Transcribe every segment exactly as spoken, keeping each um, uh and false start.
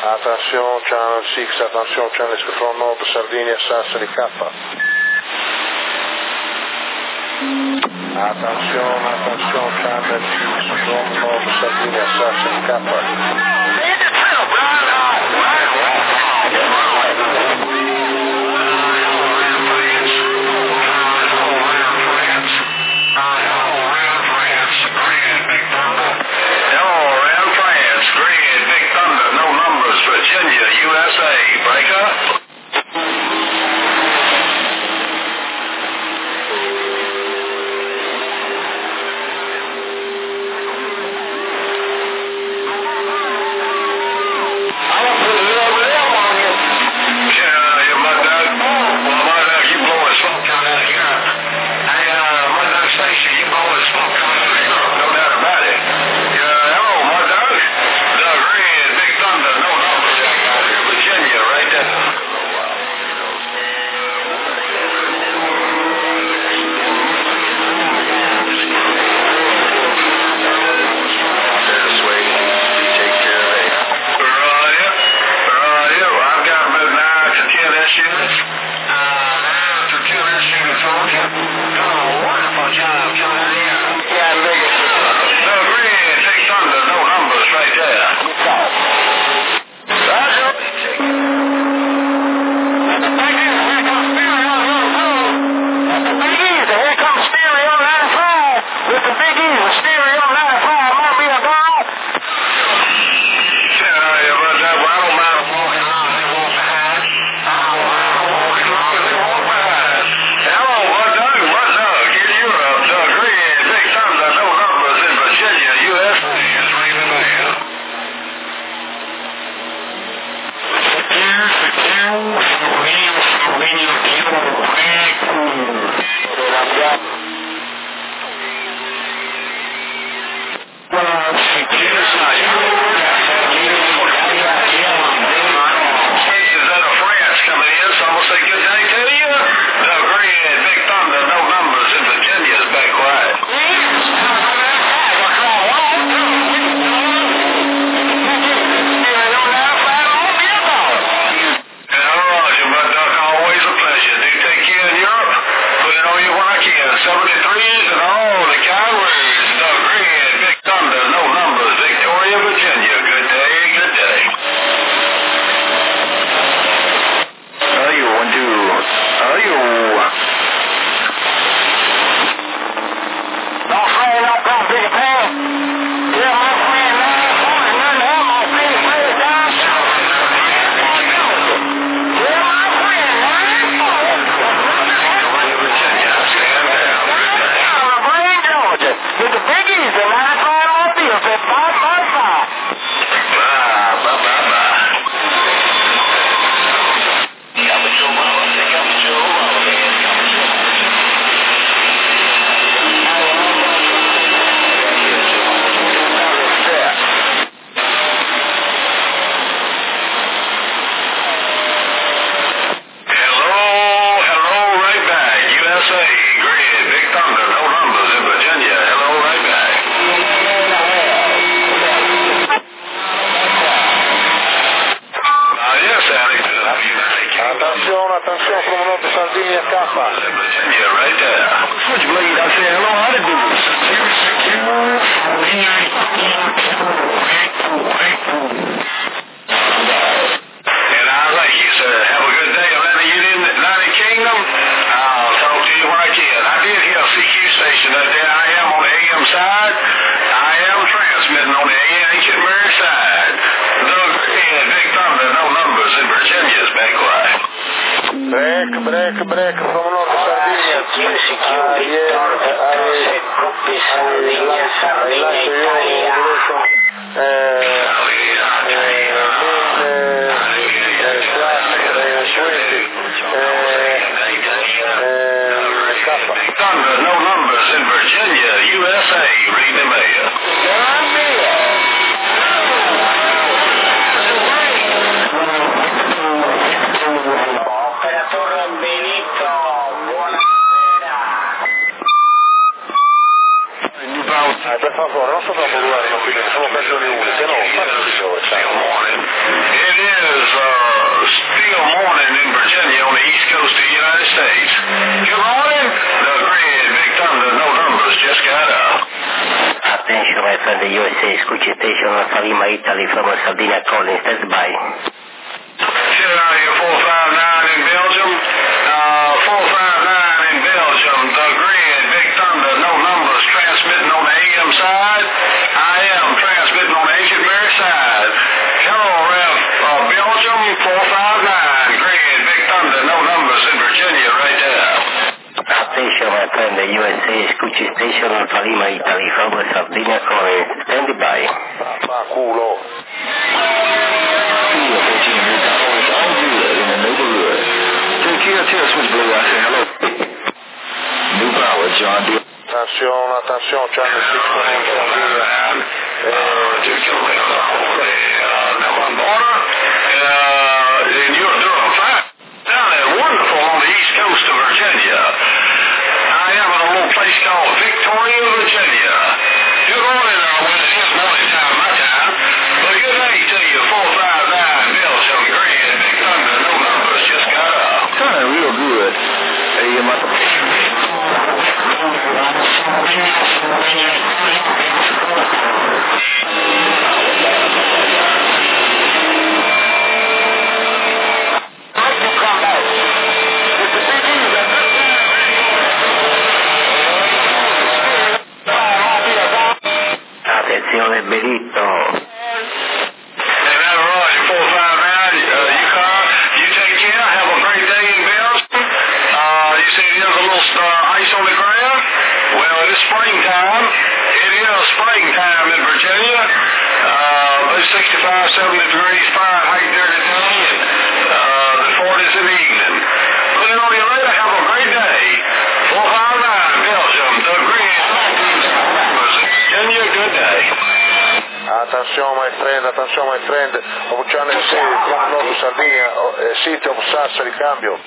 Attention, Channel six, attention, Channel Control Nord, Sardinia, Sassari K. Attention, attention, Channel six, Control Nord, Sardinia, Sassari K. Virginia, U S A, breaker. Per favore, non so troppo A, Scucci Station, Alfa Lima Italy, from Sardinia calling, stand by. Sierra four five nine in Belgium. Uh, four five nine in Belgium. The grid, Big Thunder, no numbers, transmitting on the A M side. I am transmitting on the Agent Mary side. Hello, Rev. Uh, Belgium, four five nine. Grid, Big Thunder, no numbers in Virginia, right there. Attention, my friend, the U S A, Scucci Station, Alfa Lima Italy, from Sardinia calling, stand by. Fa culo. New power, John Deere. Attenzione, attenzione, Channel six one And you're doing fine down there, wonderful on the east coast of Virginia. I am in a little place called Victoria, Virginia. You're going in there when it is morning time, my time. But good day to you, four five nine, Belgium, Grid, Big Thunder, no numbers, just got up. Sounding real good. Hey, you might... Attenzione, Benito. Hey, man, Roger, four five nine, uh, you car, you take care, have a great day in Belgium. Uh, you say there's a little uh, ice on the ground? Well, it is springtime. It is springtime in Virginia. Uh, about sixty-five, seventy degrees Fahrenheit during the day, and uh, the forties in the evening. Put it on your later, have a great day. four five nine, Belgium, the Grid, Virginia, good day. Attention, my friend, attention, my friend. Of Channel six from North Sardinia, uh, city of Sassari, cambio.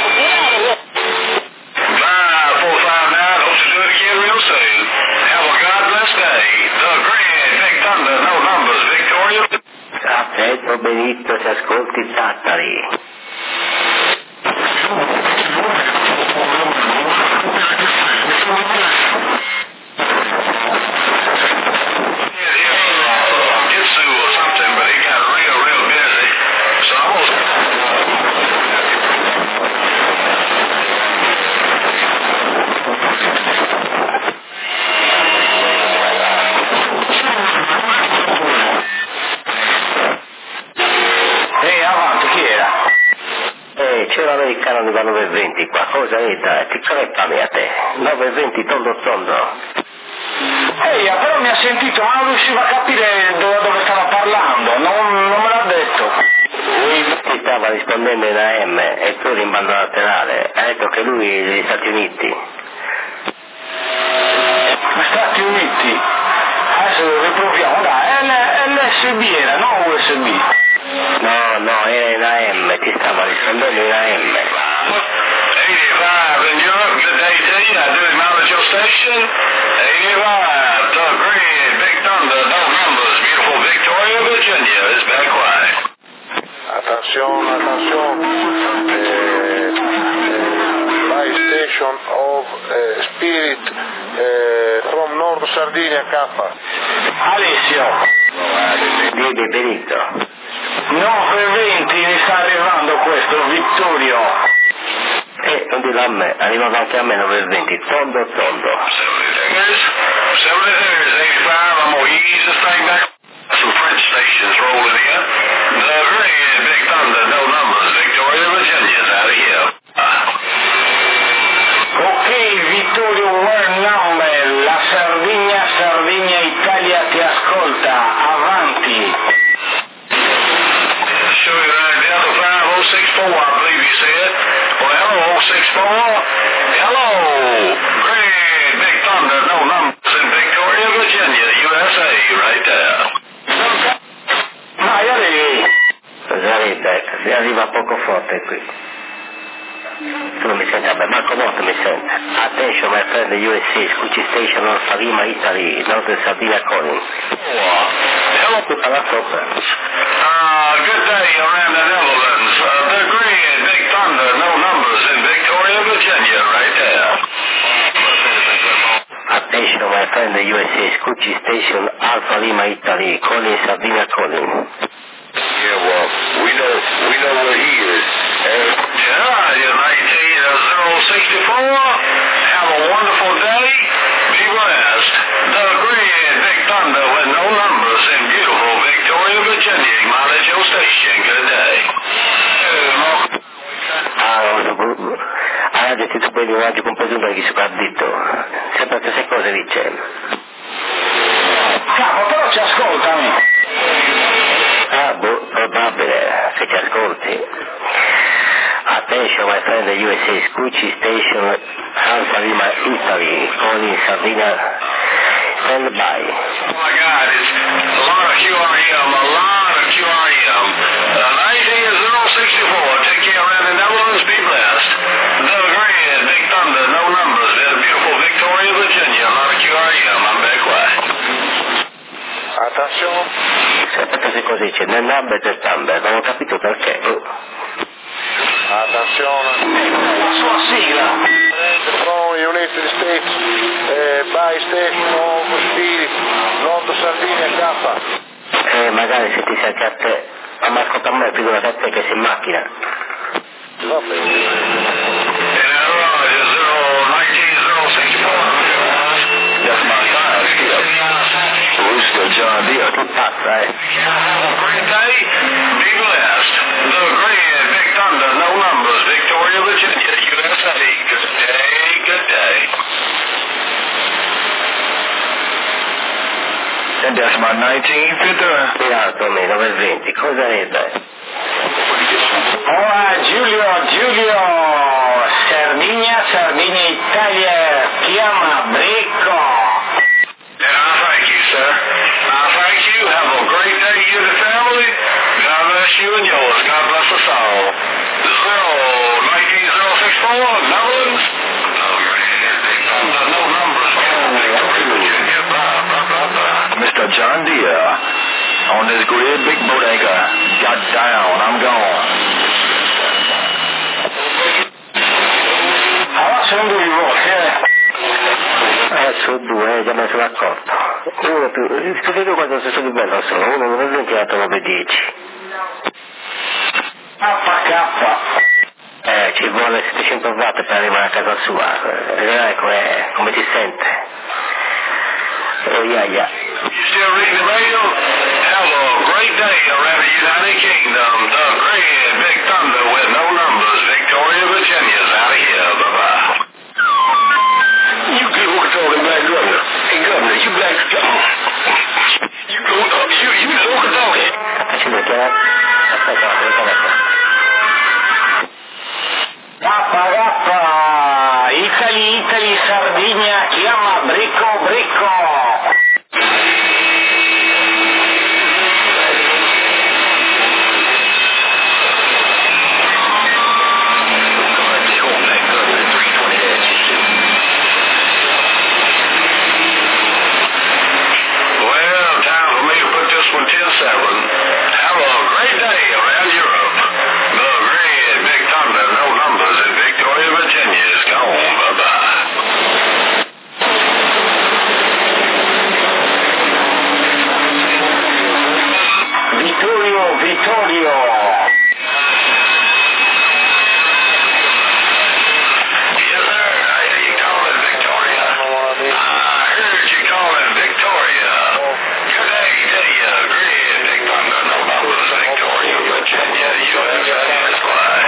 five four five nine, hope to do it again real soon. Have a God bless day. The Grid, Big Thunder, no numbers, Victoria. Perfetto, Benito, si ascolti Tattari. Jitsu or something, but he got real, real busy. So I was... Ehi, avanti, chi era? Eh, c'è l'americano di nove venti qua, cosa è da? Che creppami a te? nove venti tondo tondo. Ehi, però mi ha sentito, ma non riusciva a capire dove, dove stava parlando, non, non me l'ha detto. Lui ti stava rispondendo in A M e tu eri in banda laterale, ha detto che lui è degli Stati Uniti. Stati Uniti? Adesso lo riproviamo, dai, L S B era, non U S B. No, no, era in A M, ti stava rispondendo in A M. eighty-five in Europe, good day to you. I do acknowledge your station. eighty-five, the Grid, Big Thunder, no numbers, beautiful Victoria, Virginia is back quiet. Attention, attention. Flight station of uh, Spirit uh, from North Sardinia, K. Alessio, Dimmi, Benito. nove venti mi sta arrivando questo, Vittorio. Eh, non dirlo a me, arrivava anche a me nove venti, tondo tondo. seventy there's eighty-five, I'm going to ease this thing back. Some French stations rolling in. The Grid, Big Thunder, no numbers, Victoria, Virginia is out of here. Ok, Vittorio, where number? La Sardegna, Sardegna, Italia ti ascolta, avanti. Show you right Delta five oh six four, I believe you said. Well, hello, oh six four. Hello, Grid, Big Thunder, no numbers in Victoria, Virginia, U S A, right there. Vai, arrivi. Sarebbe, si arriva poco forte qui. Tu non mi senti? Vabbè, Marco Motto mi sente. Attention, my friend, the U S A, Scucci Station, Alfa Lima Italy, North Sardinia calling. Hello. Tutta la sopra. Uh, good day around the Netherlands. Uh, the Grid, Big Thunder, no numbers in Victoria, Virginia, right there. Attention, my friend, the U S A, Scucci Station, Alpha Lima, Italy, calling Sardinia calling. Yeah, well, we know, we know where he is. And yeah, you're nineteen oh sixty-four. Have a wonderful day. Be blessed. The Grand Big Thunder with no numbers in beautiful Victoria, Virginia. Acknowledge your station. Good day. Ah, ha gestito poi di un raggio compreso da chi sopravvitto. Sempre le stesse cose dice. Capo, però ci ascoltami. Ah, boh, probabile, se ci ascolti. Attention, my friend, the U S A, Scucci Station, Alpha Lima, Italy, calling Sardinia, stand by. Oh my God, it's a lot of Q R M, a lot of Q R M. Uh, nineteen oh sixty-four, take care around the Netherlands, be blessed. The Grand Big Thunder, no numbers, in beautiful Victoria, Virginia, a lot of Q R M, I'm back quiet. Attenzione. Sempre queste cose dice, nel number del number, non ho capito perché. Attenzione. La sua sigla. From United States, eh, by Station of Spirit, Londra, Sardinia, K. Eh, magari se ti sai a te, ma mi ascolta a me, figura a te che sei in macchina. Va bene. That's my sign, Skip. Rooster John Deere. Che pazza, eh? Great day, be blessed. The Grand Big Thunder, no numbers, Victoria, Virginia, U S A. Good day, good day. And that's my nineteen fifty. Tirato me, nove e venti, cosa è beh? Ora Giulio, Giulio, Sardinia, Sardinia, Italia, chiama Bricco. And I thank you, sir. I thank you. Have a great day, you and the family. God bless you and yours. God bless us all. Zero, nineteen oh sixty-four, Netherlands. No numbers. Virginia, blah, blah, blah, blah. Mister John Deere on this great big boat anchor. Got down. I'm gone. Allora sono due voci, eh. Eh, sono due, già me ne sono accorto. Uno più, tutti due quando sono di bello sono, uno nove e venti e l'altro nove e dieci. K K. Eh, ci vuole settecento watt per arrivare a casa sua, vedrai come, come ti sente. Oh yeah, yeah. You still reading the mail? Have a great day around the United Kingdom. The Grand Big Thunder with no numbers. Victoria, Virginia's out of here. Bye-bye. You good walkie-talkie, black governor. Hey, governor, you black... You go... Uh, you, you the walkie-talkie. Sta facendo chiamare? Aspetta, aspetta, aspetta. K K. Italy, Italy, Sardinia, chiama Bricco, Bricco. ten seven. Have a great day around Europe. The Grand Big Thunder, no numbers in Victoria, Virginia is gone. Bye-bye. Vittorio, Vittorio. Yes, sir. I hear you calling Victoria. I heard you calling Victoria. Good day to you. Grand Big Thunder, no numbers, Victoria, Virginia, U S A is fine.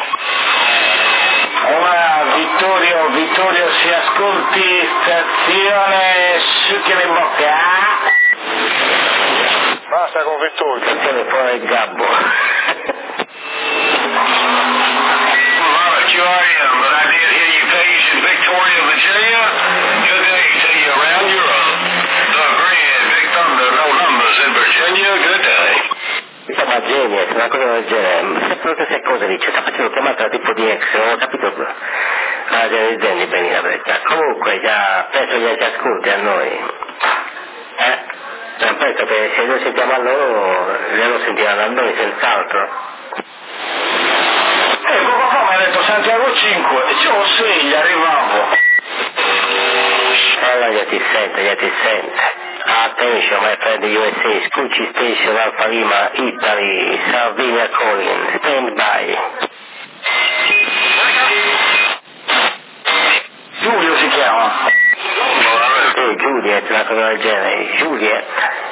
Ora Vittorio, Vittorio, si ascolti, stazione Succhiami in bocca. Basta con Vittorio. Attenzione fuori il gabbo. A lot of Q R M, but I did hear you page in Victoria, Virginia. Good day to you around Europe. The Grand Big Thunder, no numbers in Virginia. Good day. Insomma, Genius, una cosa del genere. Sempre le stesse cose dice, sta facendo chiamata tipo di ex, non ho capito la genere bene la verità. Comunque già penso che ci ascolti a noi. Eh? Non penso che se noi sentiamo a loro, loro sentiranno a noi senz'altro. Eh, poco fa mi ha detto Santiago cinque, e c'ho sei, arrivavo. Eh, allora già ti sente, già ti sente. Attention, my friend, the U S A, Scucci Station, Alfa Lima, Italy, Sardinia calling, stand by. Giulio si chiama. Sì, Juliet, una cosa del genere, Juliet.